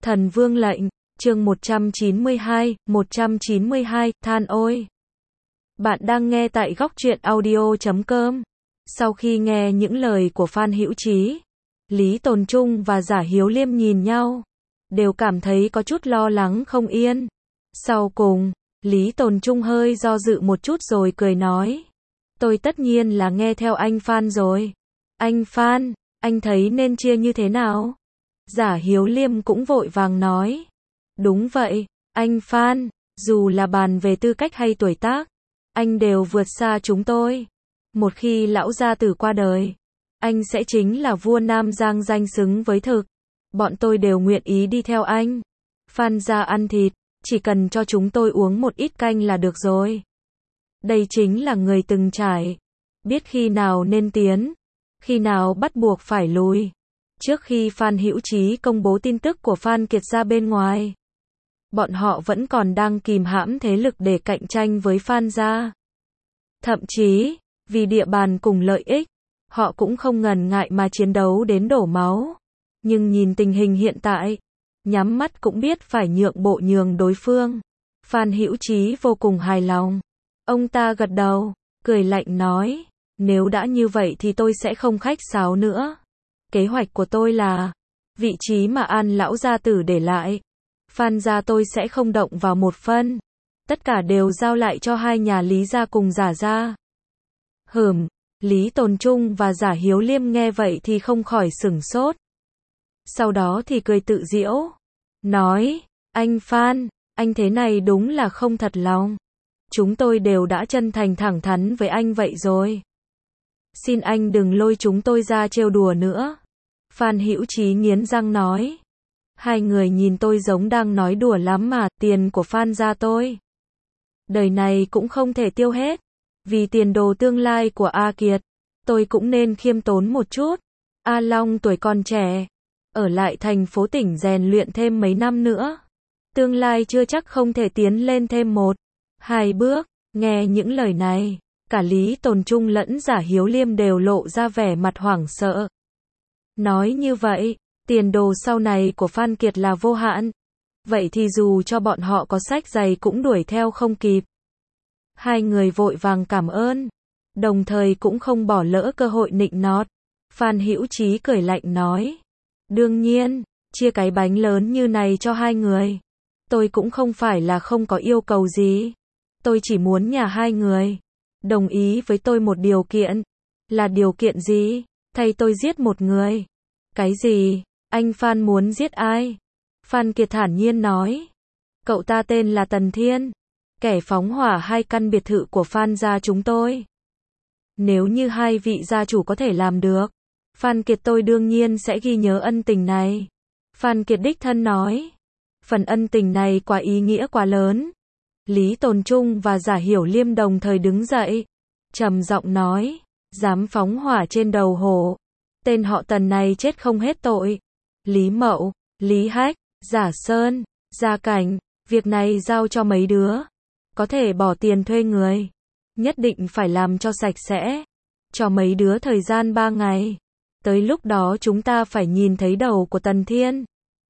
Thần Vương lệnh, chương 192, than ôi. Bạn đang nghe tại góc truyện audio.com. Sau khi nghe những lời của Phan Hữu Chí, Lý Tồn Trung và Giả Hiếu Liêm nhìn nhau, đều cảm thấy có chút lo lắng không yên. Sau cùng, Lý Tồn Trung hơi do dự một chút rồi cười nói. Tôi tất nhiên là nghe theo anh Phan rồi. Anh Phan, anh thấy nên chia như thế nào? Giả Hiếu Liêm cũng vội vàng nói. Đúng vậy, anh Phan, dù là bàn về tư cách hay tuổi tác, anh đều vượt xa chúng tôi. Một khi lão gia tử qua đời, anh sẽ chính là vua Nam Giang danh xứng với thực. Bọn tôi đều nguyện ý đi theo anh. Phan gia ăn thịt, chỉ cần cho chúng tôi uống một ít canh là được rồi. Đây chính là người từng trải, biết khi nào nên tiến, khi nào bắt buộc phải lùi. Trước khi Phan Hữu Chí công bố tin tức của Phan Kiệt ra bên ngoài, bọn họ vẫn còn đang kìm hãm thế lực để cạnh tranh với Phan gia. Thậm chí, vì địa bàn cùng lợi ích, họ cũng không ngần ngại mà chiến đấu đến đổ máu. Nhưng nhìn tình hình hiện tại, nhắm mắt cũng biết phải nhượng bộ nhường đối phương. Phan Hữu Chí vô cùng hài lòng. Ông ta gật đầu, cười lạnh nói, nếu đã như vậy thì tôi sẽ không khách sáo nữa. Kế hoạch của tôi là, vị trí mà An lão gia tử để lại, Phan gia tôi sẽ không động vào một phân. Tất cả đều giao lại cho hai nhà Lý gia cùng Giả gia. Lý Tồn Trung và Giả Hiếu Liêm nghe vậy thì không khỏi sửng sốt. Sau đó thì cười tự giễu, nói, anh Phan, anh thế này đúng là không thật lòng. Chúng tôi đều đã chân thành thẳng thắn với anh vậy rồi. Xin anh đừng lôi chúng tôi ra trêu đùa nữa. Phan Hữu Chí nghiến răng nói. Hai người nhìn tôi giống đang nói đùa lắm mà, tiền của Phan gia tôi đời này cũng không thể tiêu hết. Vì tiền đồ tương lai của A Kiệt, tôi cũng nên khiêm tốn một chút. A Long tuổi còn trẻ, ở lại thành phố tỉnh rèn luyện thêm mấy năm nữa. Tương lai chưa chắc không thể tiến lên thêm một, hai bước. Nghe những lời này, cả Lý Tồn Trung lẫn Giả Hiếu Liêm đều lộ ra vẻ mặt hoảng sợ. Nói như vậy, tiền đồ sau này của Phan Kiệt là vô hạn. Vậy thì dù cho bọn họ có sách giày cũng đuổi theo không kịp. Hai người vội vàng cảm ơn, đồng thời cũng không bỏ lỡ cơ hội nịnh nọt. Phan Hữu Chí cười lạnh nói. Đương nhiên, chia cái bánh lớn như này cho hai người. Tôi cũng không phải là không có yêu cầu gì. Tôi chỉ muốn nhà hai người đồng ý với tôi một điều kiện. Là điều kiện gì? Thay tôi giết một người. Cái gì? Anh Phan muốn giết ai? Phan Kiệt thản nhiên nói. Cậu ta tên là Tần Thiên, kẻ phóng hỏa hai căn biệt thự của Phan gia chúng tôi. Nếu như hai vị gia chủ có thể làm được, Phan Kiệt tôi đương nhiên sẽ ghi nhớ ân tình này. Phan Kiệt đích thân nói. Phần ân tình này quá ý nghĩa quá lớn. Lý Tồn Trung và Giả Hiểu Liêm đồng thời đứng dậy, trầm giọng nói, dám phóng hỏa trên đầu hổ, tên họ Tần này chết không hết tội. Lý Mậu, Lý Hách, Giả Sơn, Gia Cảnh, việc này giao cho mấy đứa, có thể bỏ tiền thuê người, nhất định phải làm cho sạch sẽ, cho mấy đứa thời gian 3 ngày, tới lúc đó chúng ta phải nhìn thấy đầu của Tần Thiên.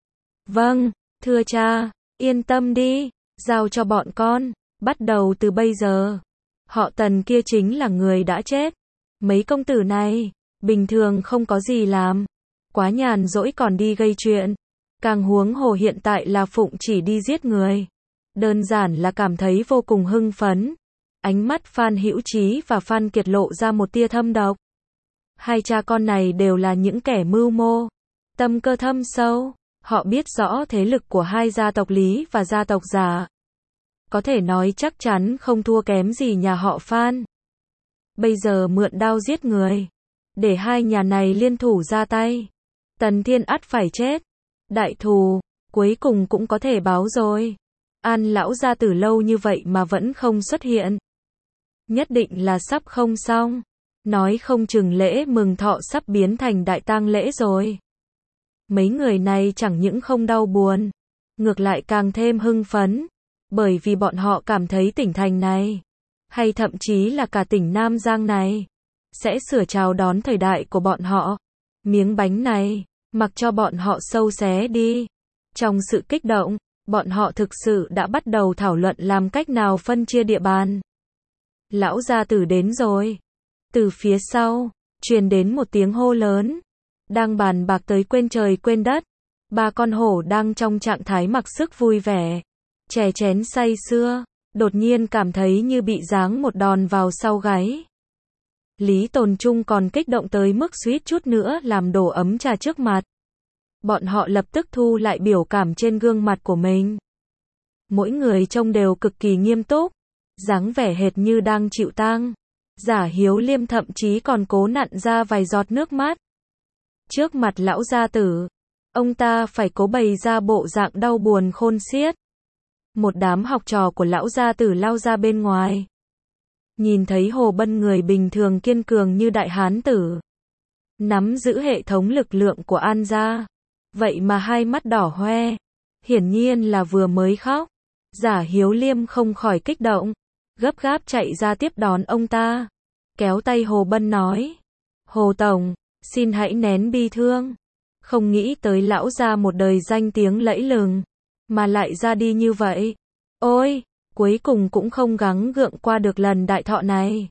Vâng, thưa cha, yên tâm đi, giao cho bọn con, bắt đầu từ bây giờ. Họ Tần kia chính là người đã chết. Mấy công tử này, bình thường không có gì làm, quá nhàn rỗi còn đi gây chuyện. Càng huống hồ hiện tại là Phụng chỉ đi giết người. Đơn giản là cảm thấy vô cùng hưng phấn. Ánh mắt Phan Hữu Chí và Phan Kiệt lộ ra một tia thâm độc. Hai cha con này đều là những kẻ mưu mô, tâm cơ thâm sâu. Họ biết rõ thế lực của hai gia tộc Lý và gia tộc Giả. Có thể nói chắc chắn không thua kém gì nhà họ Phan. Bây giờ mượn đao giết người, để hai nhà này liên thủ ra tay. Tần Thiên ắt phải chết. Đại thù, cuối cùng cũng có thể báo rồi. An lão gia tử lâu như vậy mà vẫn không xuất hiện. Nhất định là sắp không xong. Nói không chừng lễ mừng thọ sắp biến thành đại tang lễ rồi. Mấy người này chẳng những không đau buồn, ngược lại càng thêm hưng phấn. Bởi vì bọn họ cảm thấy tỉnh thành này, hay thậm chí là cả tỉnh Nam Giang này, sẽ sửa chào đón thời đại của bọn họ. Miếng bánh này, mặc cho bọn họ xâu xé đi. Trong sự kích động, bọn họ thực sự đã bắt đầu thảo luận làm cách nào phân chia địa bàn. Lão gia tử đến rồi. Từ phía sau, truyền đến một tiếng hô lớn. Đang bàn bạc tới quên trời quên đất. Ba con hổ đang trong trạng thái mặc sức vui vẻ. Chè chén say sưa, đột nhiên cảm thấy như bị giáng một đòn vào sau gáy. Lý Tồn Trung còn kích động tới mức suýt chút nữa làm đổ ấm trà trước mặt. Bọn họ lập tức thu lại biểu cảm trên gương mặt của mình. Mỗi người trông đều cực kỳ nghiêm túc, dáng vẻ hệt như đang chịu tang. Giả Hiếu Liêm thậm chí còn cố nặn ra vài giọt nước mắt. Trước mặt lão gia tử, ông ta phải cố bày ra bộ dạng đau buồn khôn xiết. Một đám học trò của lão gia tử lao ra bên ngoài. Nhìn thấy Hồ Bân người bình thường kiên cường như đại hán tử, nắm giữ hệ thống lực lượng của An gia, vậy mà hai mắt đỏ hoe, hiển nhiên là vừa mới khóc. Giả Hiếu Liêm không khỏi kích động, gấp gáp chạy ra tiếp đón ông ta, kéo tay Hồ Bân nói: Hồ Tổng, xin hãy nén bi thương. Không nghĩ tới lão gia một đời danh tiếng lẫy lừng, mà lại ra đi như vậy. Ôi, cuối cùng cũng không gắng gượng qua được lần đại thọ này.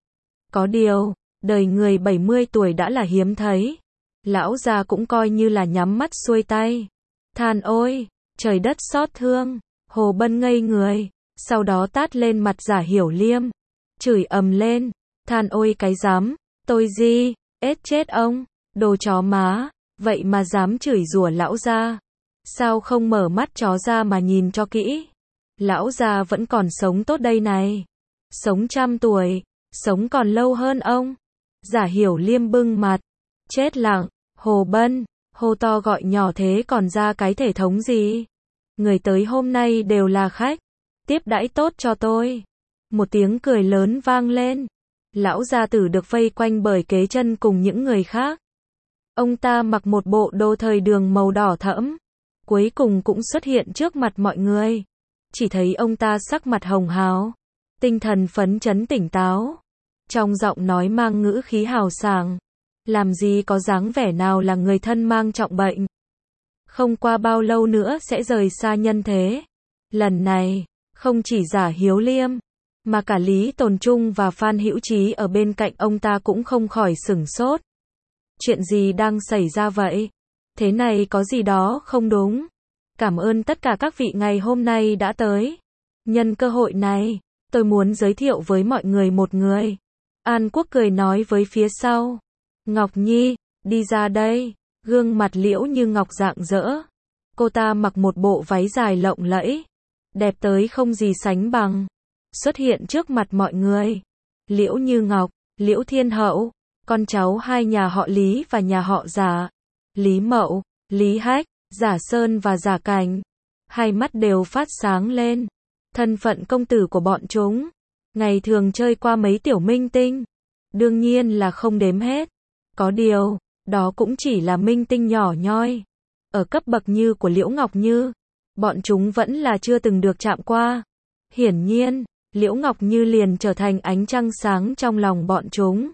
Có điều, đời người 70 tuổi đã là hiếm thấy. Lão già cũng coi như là nhắm mắt xuôi tay. Than ôi, trời đất xót thương. Hồ Bân ngây người, sau đó tát lên mặt Giả Hiểu Liêm, chửi ầm lên, than ôi cái dám, tôi gì, ết chết ông, đồ chó má, vậy mà dám chửi rủa lão gia. Sao không mở mắt chó ra mà nhìn cho kỹ? Lão già vẫn còn sống tốt đây này. Sống 100 tuổi, sống còn lâu hơn ông. Giả Hiểu Liêm bưng mặt, chết lặng. Hồ Bân, hô to gọi nhỏ thế còn ra cái thể thống gì? Người tới hôm nay đều là khách, tiếp đãi tốt cho tôi. Một tiếng cười lớn vang lên. Lão gia tử được vây quanh bởi Kế Chân cùng những người khác. Ông ta mặc một bộ đồ thời đường màu đỏ thẫm, cuối cùng cũng xuất hiện trước mặt mọi người. Chỉ thấy ông ta sắc mặt hồng hào, tinh thần phấn chấn tỉnh táo, trong giọng nói mang ngữ khí hào sảng, làm gì có dáng vẻ nào là người thân mang trọng bệnh. Không qua bao lâu nữa sẽ rời xa nhân thế. Lần này, không chỉ Giả Hiếu Liêm, mà cả Lý Tồn Trung và Phan Hữu Trí ở bên cạnh ông ta cũng không khỏi sửng sốt. Chuyện gì đang xảy ra vậy? Thế này có gì đó không đúng. Cảm ơn tất cả các vị ngày hôm nay đã tới. Nhân cơ hội này, tôi muốn giới thiệu với mọi người một người. An Quốc cười nói với phía sau. Ngọc Nhi, đi ra đây. Gương mặt Liễu Như Ngọc rạng rỡ. Cô ta mặc một bộ váy dài lộng lẫy, đẹp tới không gì sánh bằng. Xuất hiện trước mặt mọi người. Liễu Như Ngọc, Liễu Thiên Hậu, con cháu hai nhà họ Lý và nhà họ Giả. Lý Mậu, Lý Hách, Giả Sơn và Giả Cảnh. Hai mắt đều phát sáng lên. Thân phận công tử của bọn chúng, ngày thường chơi qua mấy tiểu minh tinh, đương nhiên là không đếm hết. Có điều, đó cũng chỉ là minh tinh nhỏ nhoi. Ở cấp bậc như của Liễu Ngọc Như, bọn chúng vẫn là chưa từng được chạm qua. Hiển nhiên, Liễu Ngọc Như liền trở thành ánh trăng sáng trong lòng bọn chúng.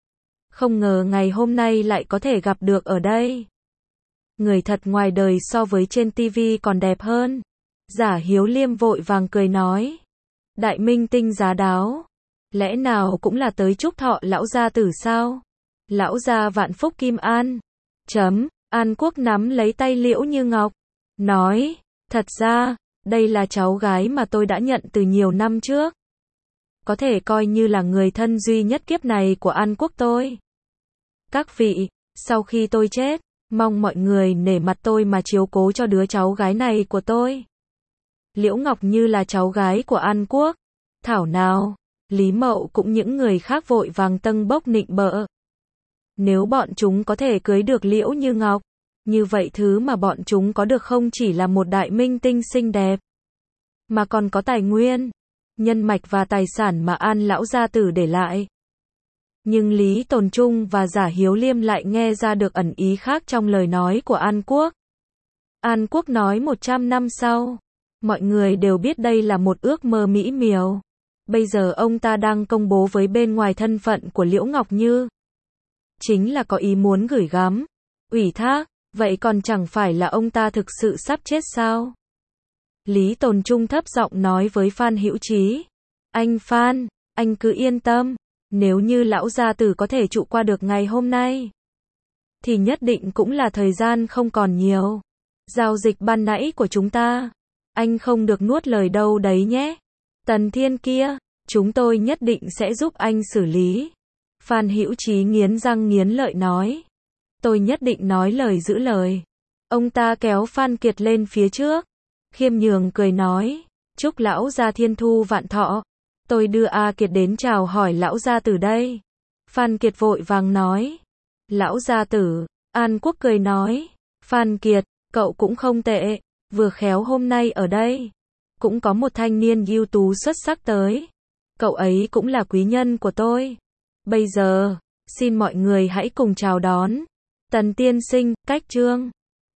Không ngờ ngày hôm nay lại có thể gặp được ở đây. Người thật ngoài đời so với trên TV còn đẹp hơn. Giả Hiếu Liêm vội vàng cười nói. Đại minh tinh giá đáo, lẽ nào cũng là tới chúc thọ lão gia tử sao? Lão gia vạn phúc kim an. An Quốc nắm lấy tay Liễu Như Ngọc, nói, thật ra, đây là cháu gái mà tôi đã nhận từ nhiều năm trước. Có thể coi như là người thân duy nhất kiếp này của An Quốc tôi. Các vị, sau khi tôi chết, mong mọi người nể mặt tôi mà chiếu cố cho đứa cháu gái này của tôi. Liễu Ngọc Như là cháu gái của An Quốc. Thảo nào, Lý Mậu cũng những người khác vội vàng tâng bốc nịnh bợ. Nếu bọn chúng có thể cưới được Liễu Như Ngọc, như vậy thứ mà bọn chúng có được không chỉ là một đại minh tinh xinh đẹp, mà còn có tài nguyên, nhân mạch và tài sản mà An lão gia tử để lại. Nhưng Lý Tồn Trung và Giả Hiếu Liêm lại nghe ra được ẩn ý khác trong lời nói của An Quốc. An Quốc nói 100 năm sau, mọi người đều biết đây là một ước mơ mỹ miều. Bây giờ ông ta đang công bố với bên ngoài thân phận của Liễu Ngọc Như. Chính là có ý muốn gửi gắm, ủy thác, Vậy còn chẳng phải là ông ta thực sự sắp chết sao? Lý Tồn Trung thấp giọng nói với Phan Hữu Chí. Anh Phan, anh cứ yên tâm, nếu như lão gia tử có thể trụ qua được ngày hôm nay, thì nhất định cũng là thời gian không còn nhiều. Giao dịch ban nãy của chúng ta, anh không được nuốt lời đâu đấy nhé. Tần Thiên kia, chúng tôi nhất định sẽ giúp anh xử lý. Phan Hữu Chí nghiến răng nghiến lợi nói. Tôi nhất định nói lời giữ lời. Ông ta kéo Phan Kiệt lên phía trước. Khiêm nhường cười nói. Chúc lão gia thiên thu vạn thọ. Tôi đưa A Kiệt đến chào hỏi lão gia tử đây. Phan Kiệt vội vàng nói. Lão gia tử. An Quốc cười nói. Phan Kiệt, cậu cũng không tệ. Vừa khéo hôm nay ở đây cũng có một thanh niên ưu tú xuất sắc tới. Cậu ấy cũng là quý nhân của tôi. Bây giờ, xin mọi người hãy cùng chào đón Tần tiên sinh, Cách Trương.